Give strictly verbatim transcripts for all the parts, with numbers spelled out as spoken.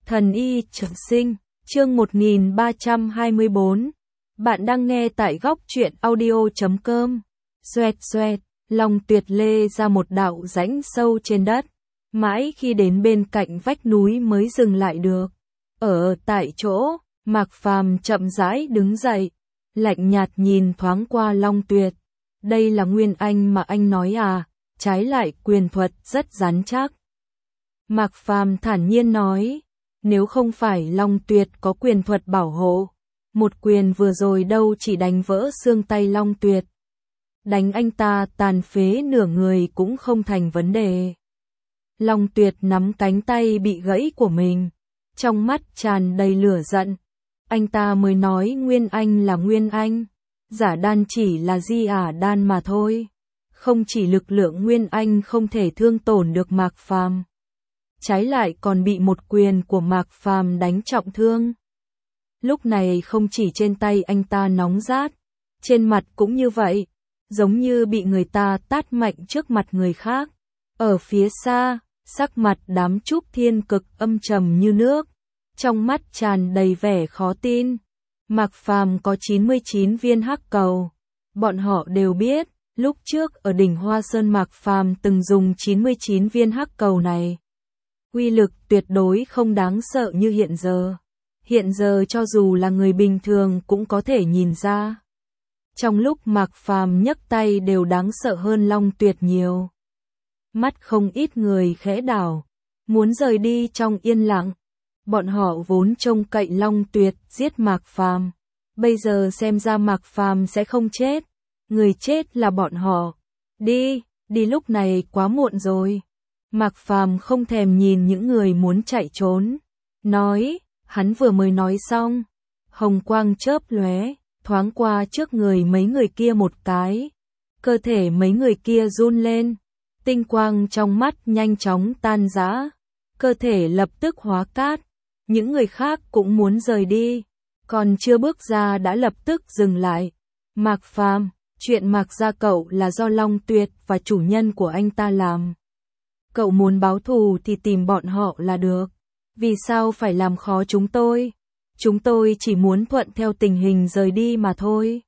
Thần y trường sinh, chương một nghìn ba trăm hai mươi bốn. Bạn đang nghe tại góc truyện audio chấm com. Xoẹt xoẹt, Long Tuyệt lê ra một đạo rãnh sâu trên đất, mãi khi đến bên cạnh vách núi mới dừng lại được. Ở tại chỗ, Mạc Phàm chậm rãi đứng dậy, lạnh nhạt nhìn thoáng qua Long Tuyệt. Đây là Nguyên Anh mà anh nói à? Trái lại quyền thuật rất rắn chắc. Mạc Phàm thản nhiên nói, nếu không phải Long Tuyệt có quyền thuật bảo hộ, một quyền vừa rồi đâu chỉ đánh vỡ xương tay Long Tuyệt. Đánh anh ta tàn phế nửa người cũng không thành vấn đề. Long Tuyệt nắm cánh tay bị gãy của mình, trong mắt tràn đầy lửa giận. Anh ta mới nói Nguyên Anh là Nguyên Anh, giả đan chỉ là di ả đan mà thôi. Không chỉ lực lượng Nguyên Anh không thể thương tổn được Mạc Phàm, trái lại còn bị một quyền của Mạc Phàm đánh trọng thương. Lúc này không chỉ trên tay anh ta nóng rát, trên mặt cũng như vậy, giống như bị người ta tát mạnh trước mặt người khác. Ở phía xa, sắc mặt đám Trúc Thiên Cực âm trầm như nước, trong mắt tràn đầy vẻ khó tin. Mạc Phàm có chín mươi chín viên hắc cầu, bọn họ đều biết, lúc trước ở đỉnh Hoa Sơn Mạc Phàm từng dùng chín mươi chín viên hắc cầu này. Uy lực tuyệt đối không đáng sợ như hiện giờ. Hiện giờ cho dù là người bình thường cũng có thể nhìn ra. Trong lúc Mạc Phàm nhấc tay đều đáng sợ hơn Long Tuyệt nhiều. Mắt không ít người khẽ đảo, muốn rời đi trong yên lặng. Bọn họ vốn trông cậy Long Tuyệt giết Mạc Phàm, bây giờ xem ra Mạc Phàm sẽ không chết, người chết là bọn họ. Đi, đi lúc này quá muộn rồi. Mạc Phàm không thèm nhìn những người muốn chạy trốn, nói, hắn vừa mới nói xong, hồng quang chớp lóe, thoáng qua trước người mấy người kia một cái, cơ thể mấy người kia run lên, tinh quang trong mắt nhanh chóng tan rã, cơ thể lập tức hóa cát. Những người khác cũng muốn rời đi, còn chưa bước ra đã lập tức dừng lại. Mạc Phàm, chuyện Mạc gia cậu là do Long Tuyệt và chủ nhân của anh ta làm. Cậu muốn báo thù thì tìm bọn họ là được. Vì sao phải làm khó chúng tôi? Chúng tôi chỉ muốn thuận theo tình hình rời đi mà thôi.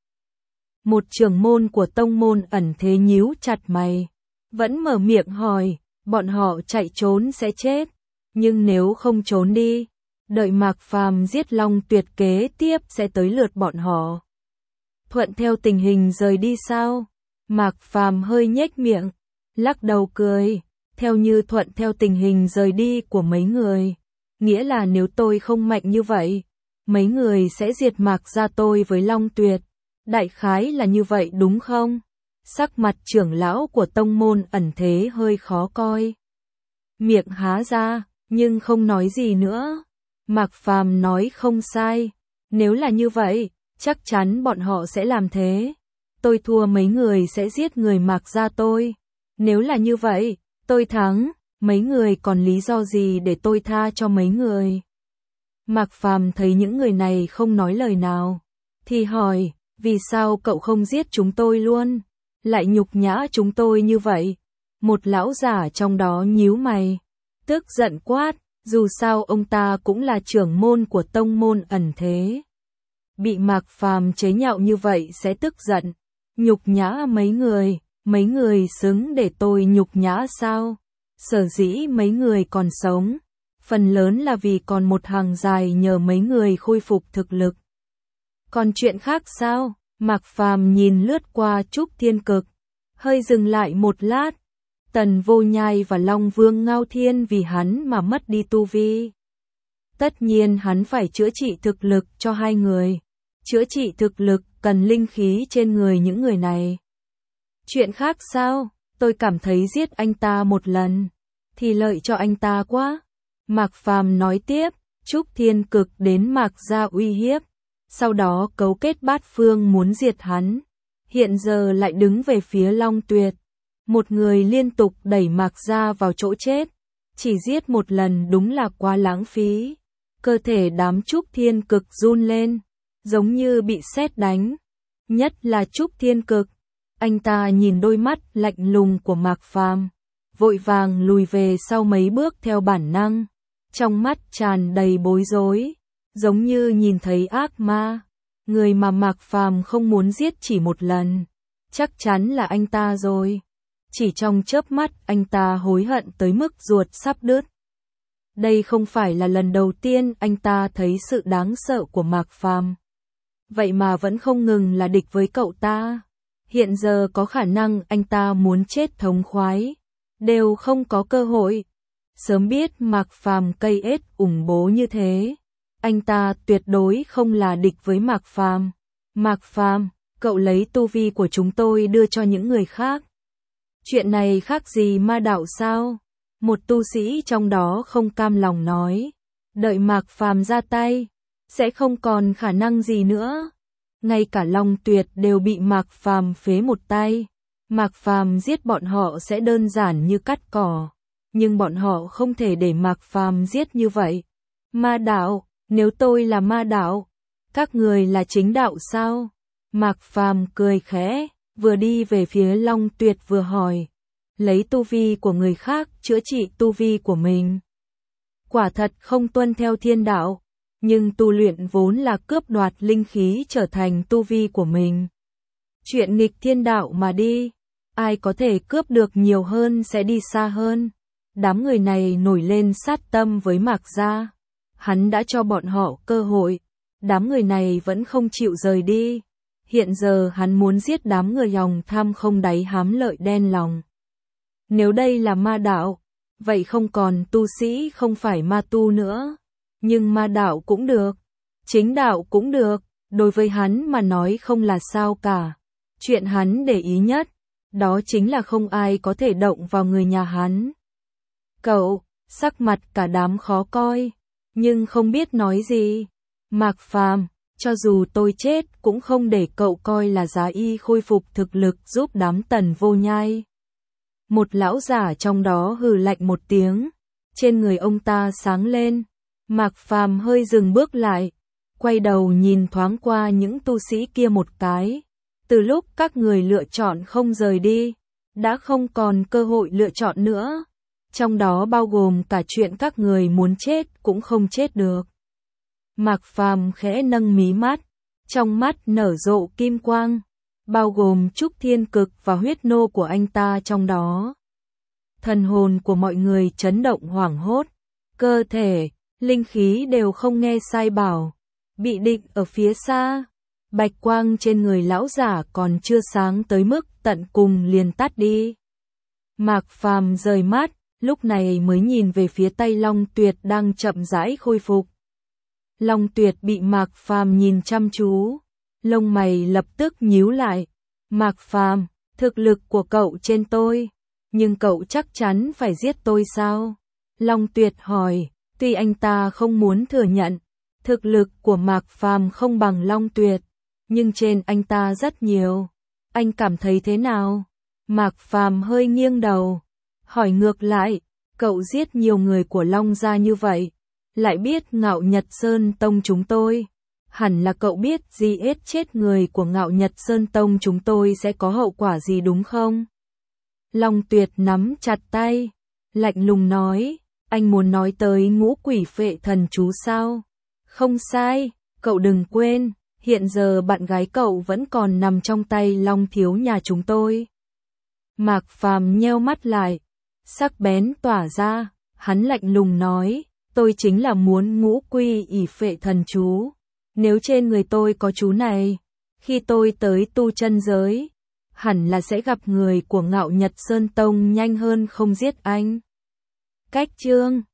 Một trưởng môn của tông môn ẩn thế nhíu chặt mày, vẫn mở miệng hỏi, bọn họ chạy trốn sẽ chết, nhưng nếu không trốn đi, đợi Mạc Phàm giết Long Tuyệt kế tiếp sẽ tới lượt bọn họ. Thuận theo tình hình rời đi sao? Mạc Phàm hơi nhếch miệng, lắc đầu cười, theo như thuận theo tình hình rời đi của mấy người, nghĩa là nếu tôi không mạnh như vậy, mấy người sẽ diệt Mạc gia tôi với Long Tuyệt. Đại khái là như vậy đúng không? Sắc mặt trưởng lão của tông môn ẩn thế hơi khó coi. Miệng há ra, nhưng không nói gì nữa. Mạc Phàm nói không sai, nếu là như vậy, chắc chắn bọn họ sẽ làm thế. Tôi thua mấy người sẽ giết người Mạc gia tôi. Nếu là như vậy, tôi thắng, mấy người còn lý do gì để tôi tha cho mấy người? Mạc Phàm thấy những người này không nói lời nào, thì hỏi, vì sao cậu không giết chúng tôi luôn? Lại nhục nhã chúng tôi như vậy? Một lão giả trong đó nhíu mày, tức giận quát. Dù sao ông ta cũng là trưởng môn của tông môn ẩn thế. Bị Mạc Phàm chế nhạo như vậy sẽ tức giận. Nhục nhã mấy người, mấy người xứng để tôi nhục nhã sao? Sở dĩ mấy người còn sống, phần lớn là vì còn một hàng dài nhờ mấy người khôi phục thực lực. Còn chuyện khác sao? Mạc Phàm nhìn lướt qua Trúc Thiên Cực, hơi dừng lại một lát. Tần Vô Nhai và Long Vương Ngao Thiên vì hắn mà mất đi tu vi. Tất nhiên hắn phải chữa trị thực lực cho hai người. Chữa trị thực lực cần linh khí trên người những người này. Chuyện khác sao? Tôi cảm thấy giết anh ta một lần thì lợi cho anh ta quá. Mạc Phàm nói tiếp, Trúc Thiên Cực đến Mạc gia uy hiếp, sau đó cấu kết bát phương muốn diệt hắn. Hiện giờ lại đứng về phía Long Tuyệt. Một người liên tục đẩy Mạc gia vào chỗ chết, chỉ giết một lần đúng là quá lãng phí. Cơ thể đám Trúc Thiên Cực run lên, giống như bị sét đánh. Nhất là Trúc Thiên Cực, anh ta nhìn đôi mắt lạnh lùng của Mạc Phàm, vội vàng lùi về sau mấy bước theo bản năng, trong mắt tràn đầy bối rối, giống như nhìn thấy ác ma, người mà Mạc Phàm không muốn giết chỉ một lần, chắc chắn là anh ta rồi. Chỉ trong chớp mắt anh ta hối hận tới mức ruột sắp đứt. Đây không phải là lần đầu tiên anh ta thấy sự đáng sợ của Mạc Phàm. Vậy mà vẫn không ngừng là địch với cậu ta. Hiện giờ có khả năng anh ta muốn chết thống khoái, đều không có cơ hội. Sớm biết Mạc Phàm cây ết ủng bố như thế, anh ta tuyệt đối không là địch với Mạc Phàm. Mạc Phàm, cậu lấy tu vi của chúng tôi đưa cho những người khác. Chuyện này khác gì ma đạo sao? Một tu sĩ trong đó không cam lòng nói. Đợi Mạc Phàm ra tay, sẽ không còn khả năng gì nữa. Ngay cả Long Tuyệt đều bị Mạc Phàm phế một tay. Mạc Phàm giết bọn họ sẽ đơn giản như cắt cỏ, nhưng bọn họ không thể để Mạc Phàm giết như vậy. Ma đạo, nếu tôi là ma đạo, các người là chính đạo sao? Mạc Phàm cười khẽ, vừa đi về phía Long Tuyệt vừa hỏi, lấy tu vi của người khác chữa trị tu vi của mình. Quả thật không tuân theo thiên đạo, nhưng tu luyện vốn là cướp đoạt linh khí trở thành tu vi của mình. Chuyện nghịch thiên đạo mà đi, ai có thể cướp được nhiều hơn sẽ đi xa hơn. Đám người này nổi lên sát tâm với Mạc gia. Hắn đã cho bọn họ cơ hội, đám người này vẫn không chịu rời đi. Hiện giờ hắn muốn giết đám người lòng tham không đáy hám lợi đen lòng. Nếu đây là ma đạo, vậy không còn tu sĩ không phải ma tu nữa. Nhưng ma đạo cũng được, chính đạo cũng được, đối với hắn mà nói không là sao cả. Chuyện hắn để ý nhất, đó chính là không ai có thể động vào người nhà hắn. Cậu, sắc mặt cả đám khó coi, nhưng không biết nói gì. Mạc Phàm, cho dù tôi chết cũng không để cậu coi là giá y khôi phục thực lực giúp đám Tần Vô Nhai. Một lão giả trong đó hừ lạnh một tiếng, trên người ông ta sáng lên. Mạc Phàm hơi dừng bước lại, quay đầu nhìn thoáng qua những tu sĩ kia một cái. Từ lúc các người lựa chọn không rời đi, đã không còn cơ hội lựa chọn nữa. Trong đó bao gồm cả chuyện các người muốn chết cũng không chết được. Mạc Phàm khẽ nâng mí mắt, trong mắt nở rộ kim quang, bao gồm Trúc Thiên Cực và huyết nô của anh ta trong đó. Thần hồn của mọi người chấn động hoảng hốt, cơ thể, linh khí đều không nghe sai bảo, bị định ở phía xa. Bạch quang trên người lão giả còn chưa sáng tới mức tận cùng liền tắt đi. Mạc Phàm rời mắt, lúc này mới nhìn về phía tay Long Tuyệt đang chậm rãi khôi phục. Long Tuyệt bị Mạc Phàm nhìn chăm chú, lông mày lập tức nhíu lại. Mạc Phàm, thực lực của cậu trên tôi, nhưng cậu chắc chắn phải giết tôi sao? Long Tuyệt hỏi, tuy anh ta không muốn thừa nhận, thực lực của Mạc Phàm không bằng Long Tuyệt, nhưng trên anh ta rất nhiều. Anh cảm thấy thế nào? Mạc Phàm hơi nghiêng đầu, hỏi ngược lại, cậu giết nhiều người của Long gia như vậy, lại biết Ngạo Nhật Sơn Tông chúng tôi, hẳn là cậu biết gì ết chết người của Ngạo Nhật Sơn Tông chúng tôi sẽ có hậu quả gì đúng không? Long Tuyệt nắm chặt tay, lạnh lùng nói, anh muốn nói tới ngũ quỷ phệ thần chú sao? Không sai, cậu đừng quên, hiện giờ bạn gái cậu vẫn còn nằm trong tay Long thiếu nhà chúng tôi. Mạc Phàm nheo mắt lại, sắc bén tỏa ra, hắn lạnh lùng nói, tôi chính là muốn ngũ quy ỷ phệ thần chú. Nếu trên người tôi có chú này, khi tôi tới tu chân giới, hẳn là sẽ gặp người của Ngạo Nhật Sơn Tông nhanh hơn không giết anh. Cách chương